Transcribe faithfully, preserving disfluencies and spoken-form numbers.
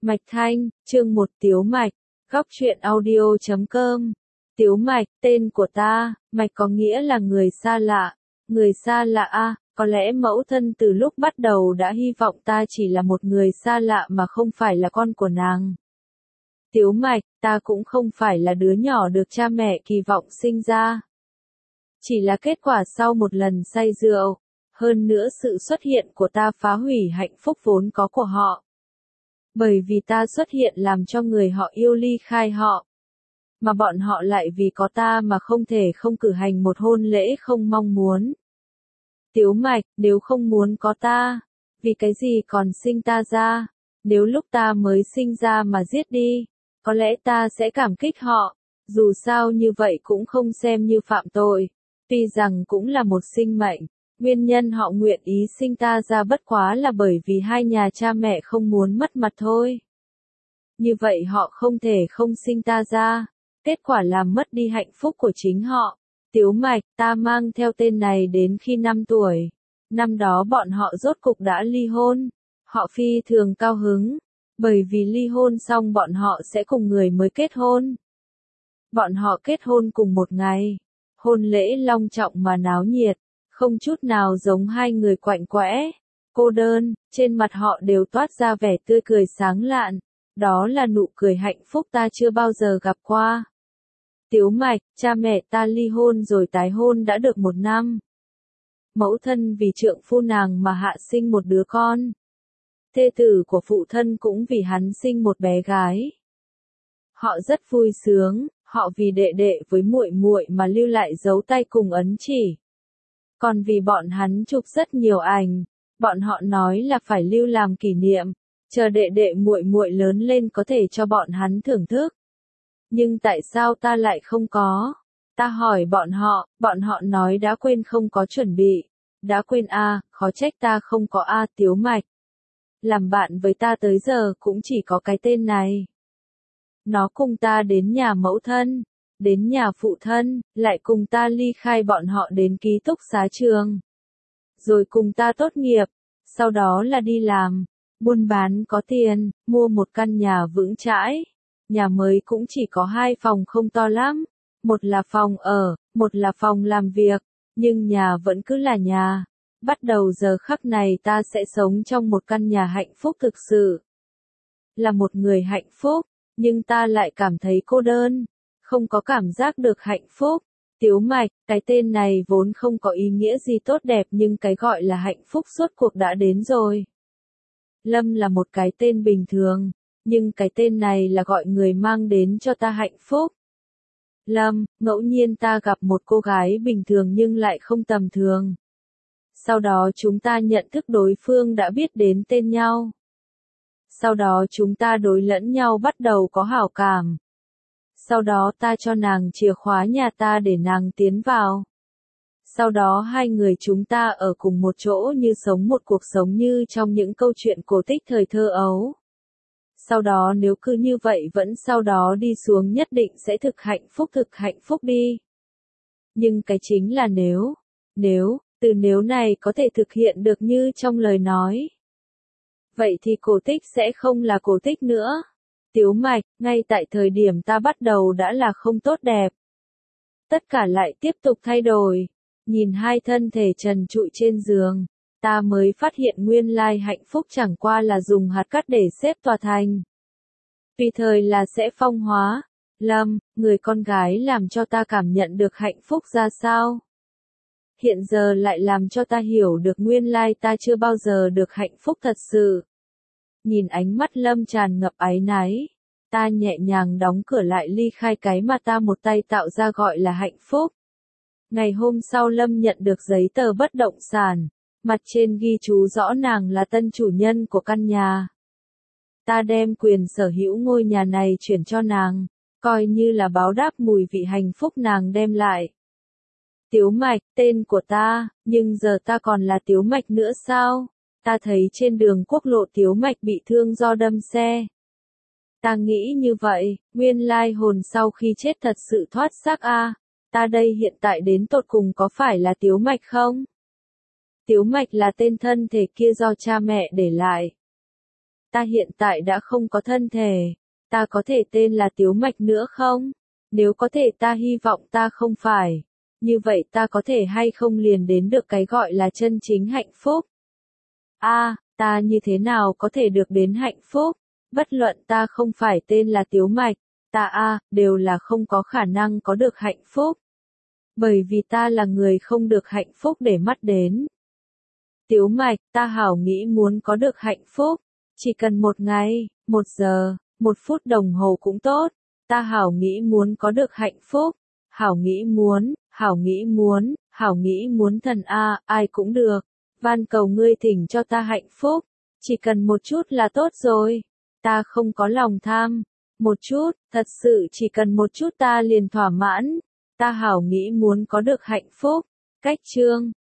Mạch Thanh, chương một Tiếu Mạch, góc truyện audio chấm com. Tiếu Mạch, tên của ta, Mạch có nghĩa là người xa lạ. Người xa lạ a, có lẽ mẫu thân từ lúc bắt đầu đã hy vọng ta chỉ là một người xa lạ mà không phải là con của nàng. Tiếu Mạch, ta cũng không phải là đứa nhỏ được cha mẹ kỳ vọng sinh ra. Chỉ là kết quả sau một lần say rượu, hơn nữa sự xuất hiện của ta phá hủy hạnh phúc vốn có của họ. Bởi vì ta xuất hiện làm cho người họ yêu ly khai họ. Mà bọn họ lại vì có ta mà không thể không cử hành một hôn lễ không mong muốn. Tiếu Mạch, nếu không muốn có ta, vì cái gì còn sinh ta ra? Nếu lúc ta mới sinh ra mà giết đi, có lẽ ta sẽ cảm kích họ. Dù sao như vậy cũng không xem như phạm tội. Tuy rằng cũng là một sinh mệnh. Nguyên nhân họ nguyện ý sinh ta ra bất quá là bởi vì hai nhà cha mẹ không muốn mất mặt thôi. Như vậy họ không thể không sinh ta ra. Kết quả làm mất đi hạnh phúc của chính họ. Tiếu Mạch, ta mang theo tên này đến khi năm tuổi. Năm đó bọn họ rốt cục đã ly hôn. Họ phi thường cao hứng. Bởi vì ly hôn xong bọn họ sẽ cùng người mới kết hôn. Bọn họ kết hôn cùng một ngày. Hôn lễ long trọng mà náo nhiệt. Không chút nào giống hai người quạnh quẽ, cô đơn, trên mặt họ đều toát ra vẻ tươi cười sáng lạn. Đó là nụ cười hạnh phúc ta chưa bao giờ gặp qua. Tiếu Mạch, cha mẹ ta ly hôn rồi tái hôn đã được một năm. Mẫu thân vì trượng phu nàng mà hạ sinh một đứa con. Thê tử của phụ thân cũng vì hắn sinh một bé gái. Họ rất vui sướng, họ vì đệ đệ với muội muội mà lưu lại dấu tay cùng ấn chỉ. Còn vì bọn hắn chụp rất nhiều ảnh, bọn họ nói là phải lưu làm kỷ niệm, chờ đệ đệ muội muội lớn lên có thể cho bọn hắn thưởng thức. Nhưng tại sao ta lại không có? Ta hỏi bọn họ, bọn họ nói đã quên không có chuẩn bị. Đã quên a, à, khó trách ta không có a. À, Tiếu Mạch. Làm bạn với ta tới giờ cũng chỉ có cái tên này. Nó cùng ta đến nhà mẫu thân. Đến nhà phụ thân, lại cùng ta ly khai bọn họ đến ký túc xá trường. Rồi cùng ta tốt nghiệp, sau đó là đi làm, buôn bán có tiền, mua một căn nhà vững chãi. Nhà mới cũng chỉ có hai phòng không to lắm, một là phòng ở, một là phòng làm việc, nhưng nhà vẫn cứ là nhà. Bắt đầu giờ khắc này ta sẽ sống trong một căn nhà hạnh phúc thực sự. Là một người hạnh phúc, nhưng ta lại cảm thấy cô đơn. Không có cảm giác được hạnh phúc. Tiếu Mạch, cái tên này vốn không có ý nghĩa gì tốt đẹp nhưng cái gọi là hạnh phúc suốt cuộc đã đến rồi. Lâm là một cái tên bình thường, nhưng cái tên này là gọi người mang đến cho ta hạnh phúc. Lâm, ngẫu nhiên ta gặp một cô gái bình thường nhưng lại không tầm thường. Sau đó chúng ta nhận thức đối phương đã biết đến tên nhau. Sau đó chúng ta đối lẫn nhau bắt đầu có hảo cảm. Sau đó ta cho nàng chìa khóa nhà ta để nàng tiến vào. Sau đó hai người chúng ta ở cùng một chỗ như sống một cuộc sống như trong những câu chuyện cổ tích thời thơ ấu. Sau đó nếu cứ như vậy vẫn sau đó đi xuống nhất định sẽ thực hạnh phúc thực hạnh phúc đi. Nhưng cái chính là nếu, nếu, từ nếu này có thể thực hiện được như trong lời nói. Vậy thì cổ tích sẽ không là cổ tích nữa. Tiếu Mạch, ngay tại thời điểm ta bắt đầu đã là không tốt đẹp. Tất cả lại tiếp tục thay đổi. Nhìn hai thân thể trần trụi trên giường, ta mới phát hiện nguyên lai hạnh phúc chẳng qua là dùng hạt cát để xếp tòa thành. Tùy thời là sẽ phong hóa. Lâm, người con gái làm cho ta cảm nhận được hạnh phúc ra sao? Hiện giờ lại làm cho ta hiểu được nguyên lai ta chưa bao giờ được hạnh phúc thật sự. Nhìn ánh mắt Lâm tràn ngập áy náy, ta nhẹ nhàng đóng cửa lại ly khai cái mà ta một tay tạo ra gọi là hạnh phúc. Ngày hôm sau Lâm nhận được giấy tờ bất động sản, mặt trên ghi chú rõ nàng là tân chủ nhân của căn nhà. Ta đem quyền sở hữu ngôi nhà này chuyển cho nàng, coi như là báo đáp mùi vị hạnh phúc nàng đem lại. Tiếu Mạch, tên của ta, nhưng giờ ta còn là Tiếu Mạch nữa sao? Ta thấy trên đường quốc lộ Tiếu Mạch bị thương do đâm xe. Ta nghĩ như vậy, nguyên lai hồn sau khi chết thật sự thoát xác a. À, ta đây hiện tại đến tột cùng có phải là Tiếu Mạch không? Tiếu Mạch là tên thân thể kia do cha mẹ để lại. ta hiện tại đã không có thân thể, ta có thể tên là Tiếu Mạch nữa không? Nếu có thể ta hy vọng ta không phải. Như vậy ta có thể hay không liền đến được cái gọi là chân chính hạnh phúc? A, à, ta như thế nào có thể được đến hạnh phúc? Bất luận ta không phải tên là Tiếu Mạch, ta a, à, đều là không có khả năng có được hạnh phúc. Bởi vì ta là người không được hạnh phúc để mắt đến. Tiếu Mạch, ta hảo nghĩ muốn có được hạnh phúc. Chỉ cần một ngày, một giờ, một phút đồng hồ cũng tốt. Ta hảo nghĩ muốn có được hạnh phúc. Hảo nghĩ muốn, hảo nghĩ muốn, hảo nghĩ muốn thần a, ai cũng được. Van cầu ngươi thỉnh cho ta hạnh phúc. Chỉ cần một chút là tốt rồi. Ta không có lòng tham. Một chút, thật sự chỉ cần một chút ta liền thỏa mãn. Ta hảo nghĩ muốn có được hạnh phúc. Cách chương